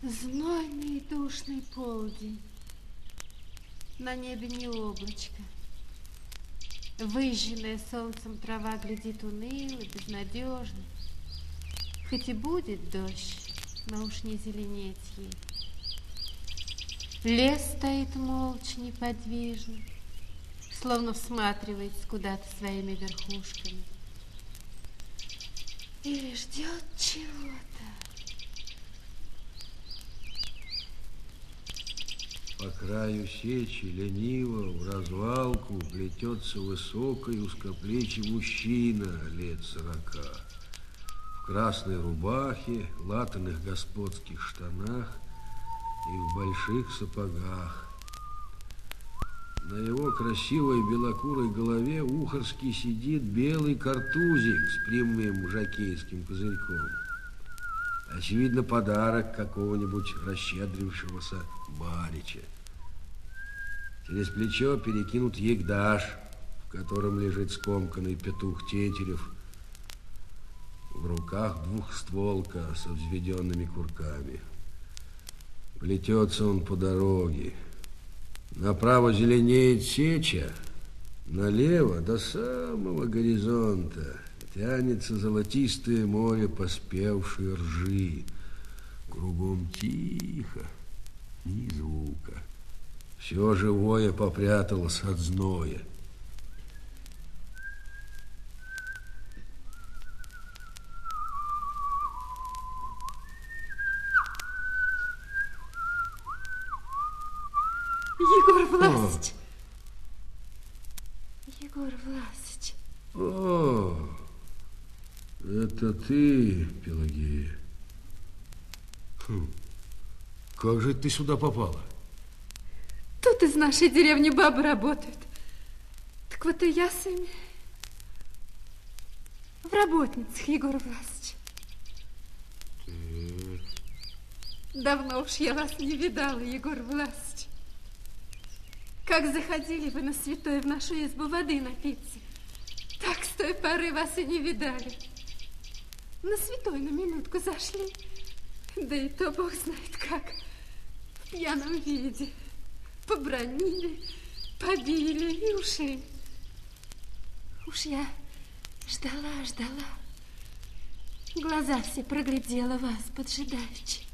Знойный и душный полдень. На небе не облачко. Выжженная солнцем трава глядит уныло, безнадежно. Хоть и будет дождь, но уж не зеленеть ей. Лес стоит молча, неподвижно, словно всматривается куда-то своими верхушками. Или ждет чего-то. По краю сечи лениво в развалку плетется высокий узкоплечий мужчина лет 40. В красной рубахе, латаных господских штанах и в больших сапогах. На его красивой белокурой голове ухорски сидит белый картузик с прямым жокейским козырьком. Очевидно, подарок какого-нибудь расщедрившегося барича. Через плечо перекинут егдаш, в котором лежит скомканный петух Тетерев. В руках двухстволка со взведенными курками. Плетется он по дороге. Направо зеленеет сеча, налево до самого горизонта тянется золотистое море поспевшей ржи. Кругом тихо, ни звука. Все живое попряталось от зноя. Егор Власович! Егор Власович! О, это ты, Пелагея. Как же ты сюда попала? Тут из нашей деревни бабы работают. Так вот и я с ними в работницах, Егор Власович. Давно уж я вас не видала, Егор Власович. Как заходили вы на святой в нашу избу воды напиться, так с той поры вас и не видали. На святой на минутку зашли, да и то Бог знает как, в пьяном виде. Побранили, побили и ушли. Уж я ждала. Глаза все проглядела вас, поджидаючи.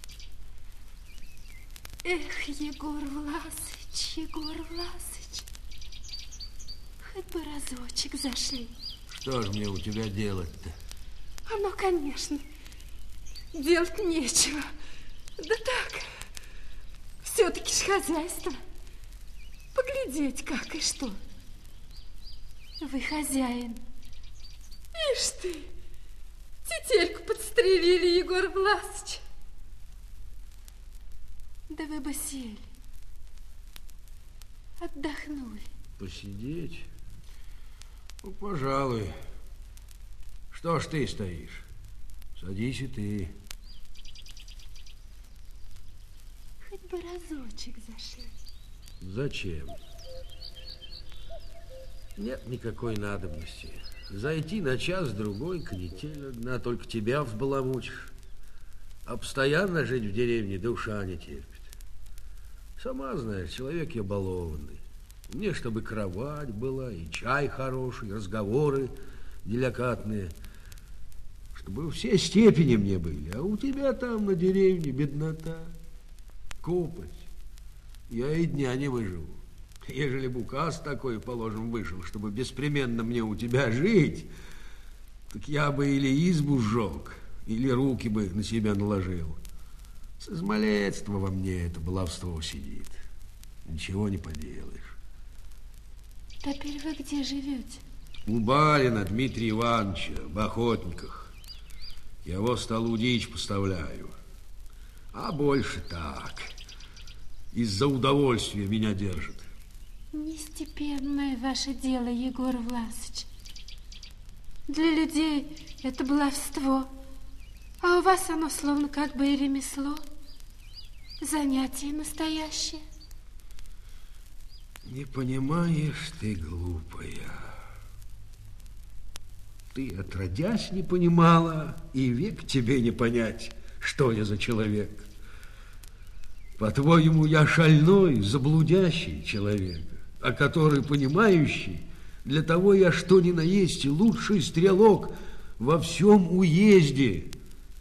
Эх, Егор Власович, хоть бы разочек зашли. Что ж мне у тебя делать-то? Оно, конечно, делать нечего. Да так, все-таки ж хозяйство. Поглядеть, как и что. Вы хозяин. Ишь ты, тетельку подстрелили, Егор Власович. Да вы бы сели, отдохнули. Посидеть? Ну, пожалуй. Что ж ты стоишь? Садись и ты. Хоть бы разочек зашли. Зачем? Нет никакой надобности. Зайти на час-другой, канитель одна, только тебя взбаламутишь. А постоянно жить в деревне душа не терпит. Сама знаешь, человек я балованный. Мне, чтобы кровать была, и чай хороший, и разговоры деликатные. Чтобы все степени мне были. А у тебя там на деревне беднота, копоть. Я и дня не выживу. Ежели бы указ такой, положим, вышел, чтобы беспременно мне у тебя жить, так я бы или избу сжег, или руки бы на себя наложил. С измалетства во мне это баловство сидит. Ничего не поделаешь. Теперь вы где живете? У барина Дмитрия Ивановича в Охотниках. Я его столу дичь поставляю. А больше так. Из-за удовольствия меня держит. Нестепенное ваше дело, Егор Власович. Для людей это баловство, а у вас оно словно как бы и ремесло, занятие настоящее. Не понимаешь ты, глупая. Ты отродясь не понимала, и век тебе не понять, что я за человек. По-твоему, я шальной, заблудящий человек, а который понимающий, для того я что ни на есть лучший стрелок во всем уезде.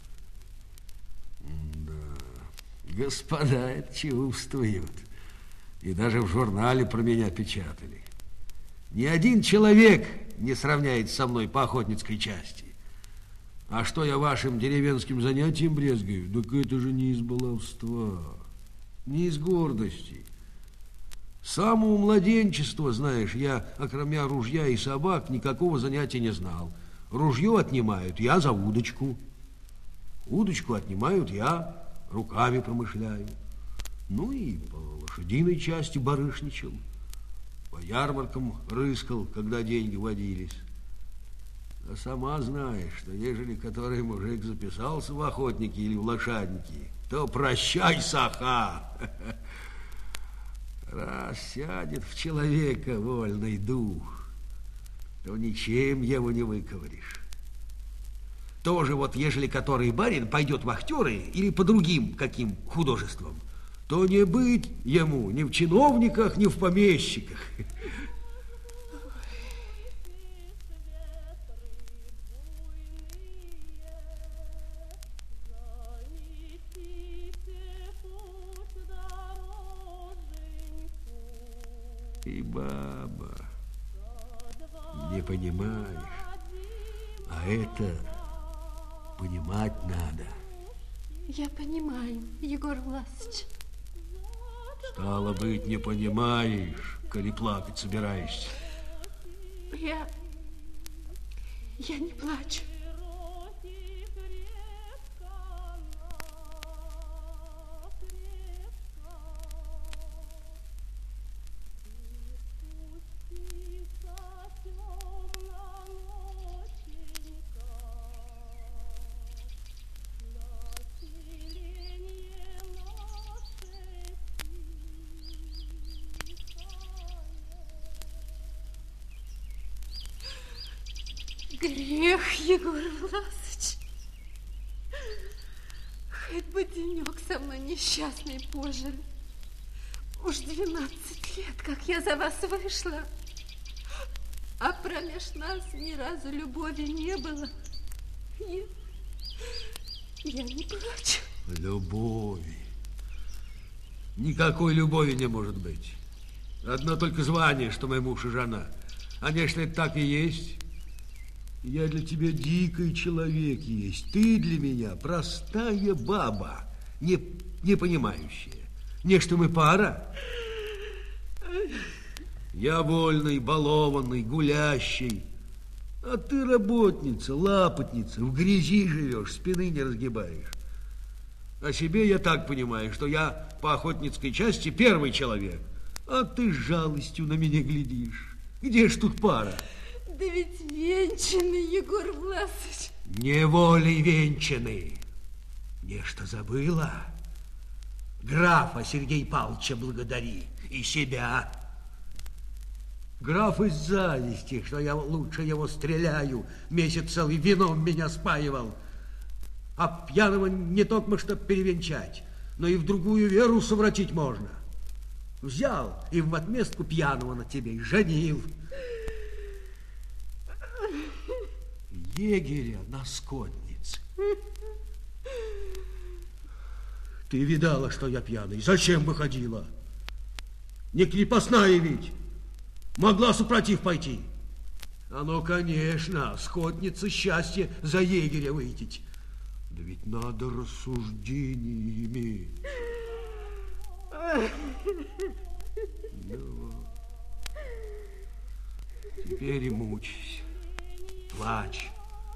Да, господа это чувствуют. И даже в журнале про меня печатали. Ни один человек не сравняется со мной по охотницкой части. А что я вашим деревенским занятием брезгаю? Так это же не из баловства, не из гордости. С самого младенчества, знаешь, я, окромя ружья и собак, никакого занятия не знал. Ружье отнимают, я за удочку. Удочку отнимают, я руками промышляю. Ну и по лошадиной части барышничал. По ярмаркам рыскал, когда деньги водились. А сама знаешь, что ежели который мужик записался в охотники или в лошадники, то прощай, саха. Раз сядет в человека вольный дух, то ничем его не выковыришь. Тоже вот, ежели который барин пойдет в актеры или по другим каким художествам, то не быть ему ни в чиновниках, ни в помещиках. И баба, не понимаешь, а это понимать надо. Я понимаю, Егор Власович. Стало быть, не понимаешь, коли плакать собираешься. Я не плачу. Грех, Егор Власович. Хоть бы денек со мной несчастный пожили. Уж 12 лет, как я за вас вышла. А промеж нас ни разу любови не было. Я не плачу. Любови. Никакой любови не может быть. Одно только звание, что мой муж и жена. А если это так и есть... Я для тебя дикий человек есть. Ты для меня простая баба, не понимающая. Не что мы пара. Я вольный, балованный, гулящий. А ты работница, лапотница, в грязи живешь, спины не разгибаешь. О себе я так понимаю, что я по охотницкой части первый человек. А ты с жалостью на меня глядишь. Где ж тут пара? Да ведь венчанный, Егор Власович. Неволей венчанный. Нечто забыла? Графа Сергея Павловича благодари и себя. Граф из зависти, что я лучше его стреляю, месяц целый вином меня спаивал. А пьяного не только чтоб перевенчать, но и в другую веру совратить можно. Взял и в отместку пьяного на тебе и женил. Егеря на скотнице. Ты видала, что я пьяный? Зачем выходила? Не крепостная ведь. Могла супротив пойти. А ну, конечно, скотница счастье за егеря выйти. Да ведь надо рассуждение иметь. Ну, теперь и мучайся. Плачь.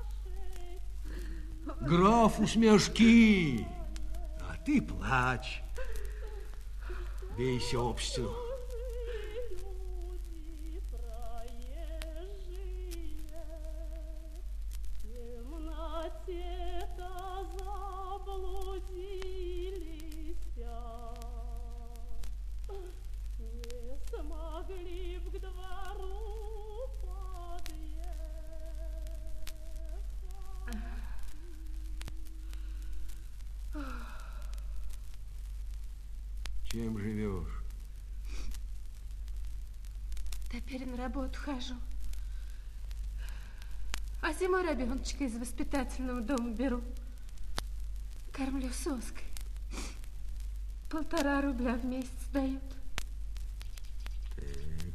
Графу смешки, а ты плачь. Бейся об стену. Чем живешь? Теперь на работу хожу. А зимой ребеночка из воспитательного дома беру. Кормлю соской. 1,5 рубля в месяц дают. Так.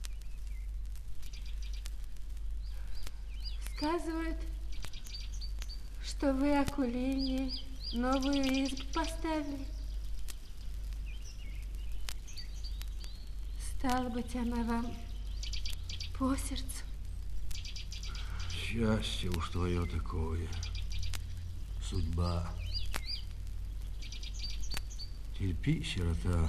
Сказывают, что вы, Акулине, новую избу поставили. Стало быть, она вам по сердцу. Счастье уж твое такое. Судьба. Терпи, сирота.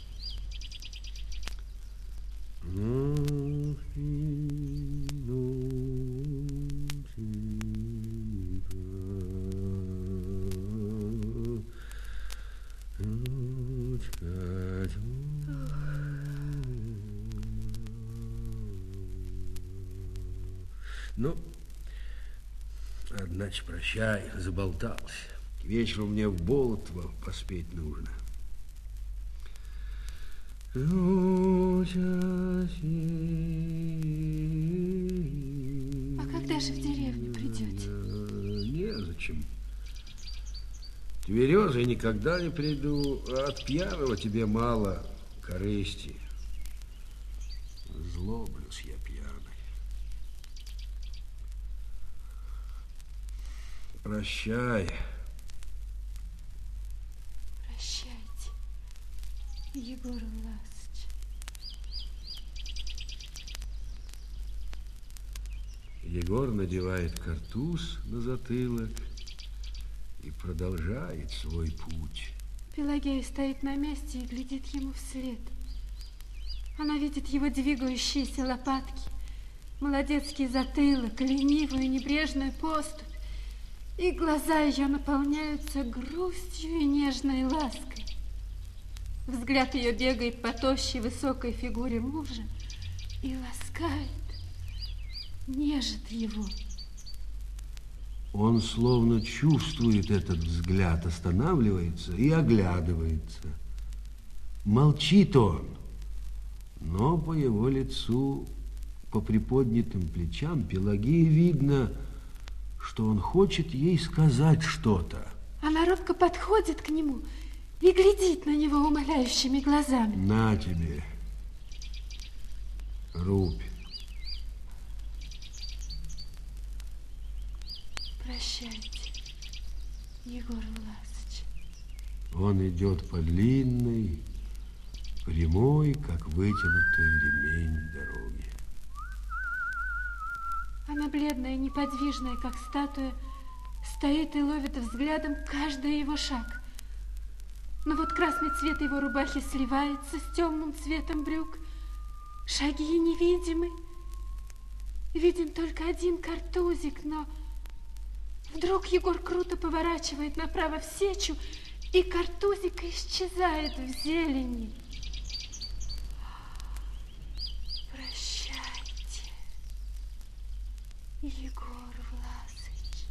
Ну, одначе, прощай, заболтался. Вечером мне в Болотово поспеть нужно. А когда же в деревню придете? Незачем. Тверезый никогда не приду, а от пьяного тебе мало корысти. Злоблюсь я пьяный. Прощай. Прощайте, Егор Власович. Егор надевает картуз на затылок и продолжает свой путь. Пелагея стоит на месте и глядит ему вслед. Она видит его двигающиеся лопатки, молодецкий затылок, ленивую небрежную поступь, и глаза ее наполняются грустью и нежной лаской. Взгляд ее бегает по тощей высокой фигуре мужа и ласкает, нежит его. Он словно чувствует этот взгляд, останавливается и оглядывается. Молчит он, но по его лицу, по приподнятым плечам Пелагеи видно, что он хочет ей сказать что-то. Она робко подходит к нему и глядит на него умоляющими глазами. На тебе, рубь. Прощайте, Егор Власович. Он идет по длинной, прямой, как вытянутый ремень дороги. Она бледная, неподвижная, как статуя, стоит и ловит взглядом каждый его шаг. Но вот красный цвет его рубахи сливается с темным цветом брюк. Шаги невидимы. Виден только один картузик, но вдруг Егор круто поворачивает направо в сечу, и картузик исчезает в зелени. Прощайте, Егор Власович.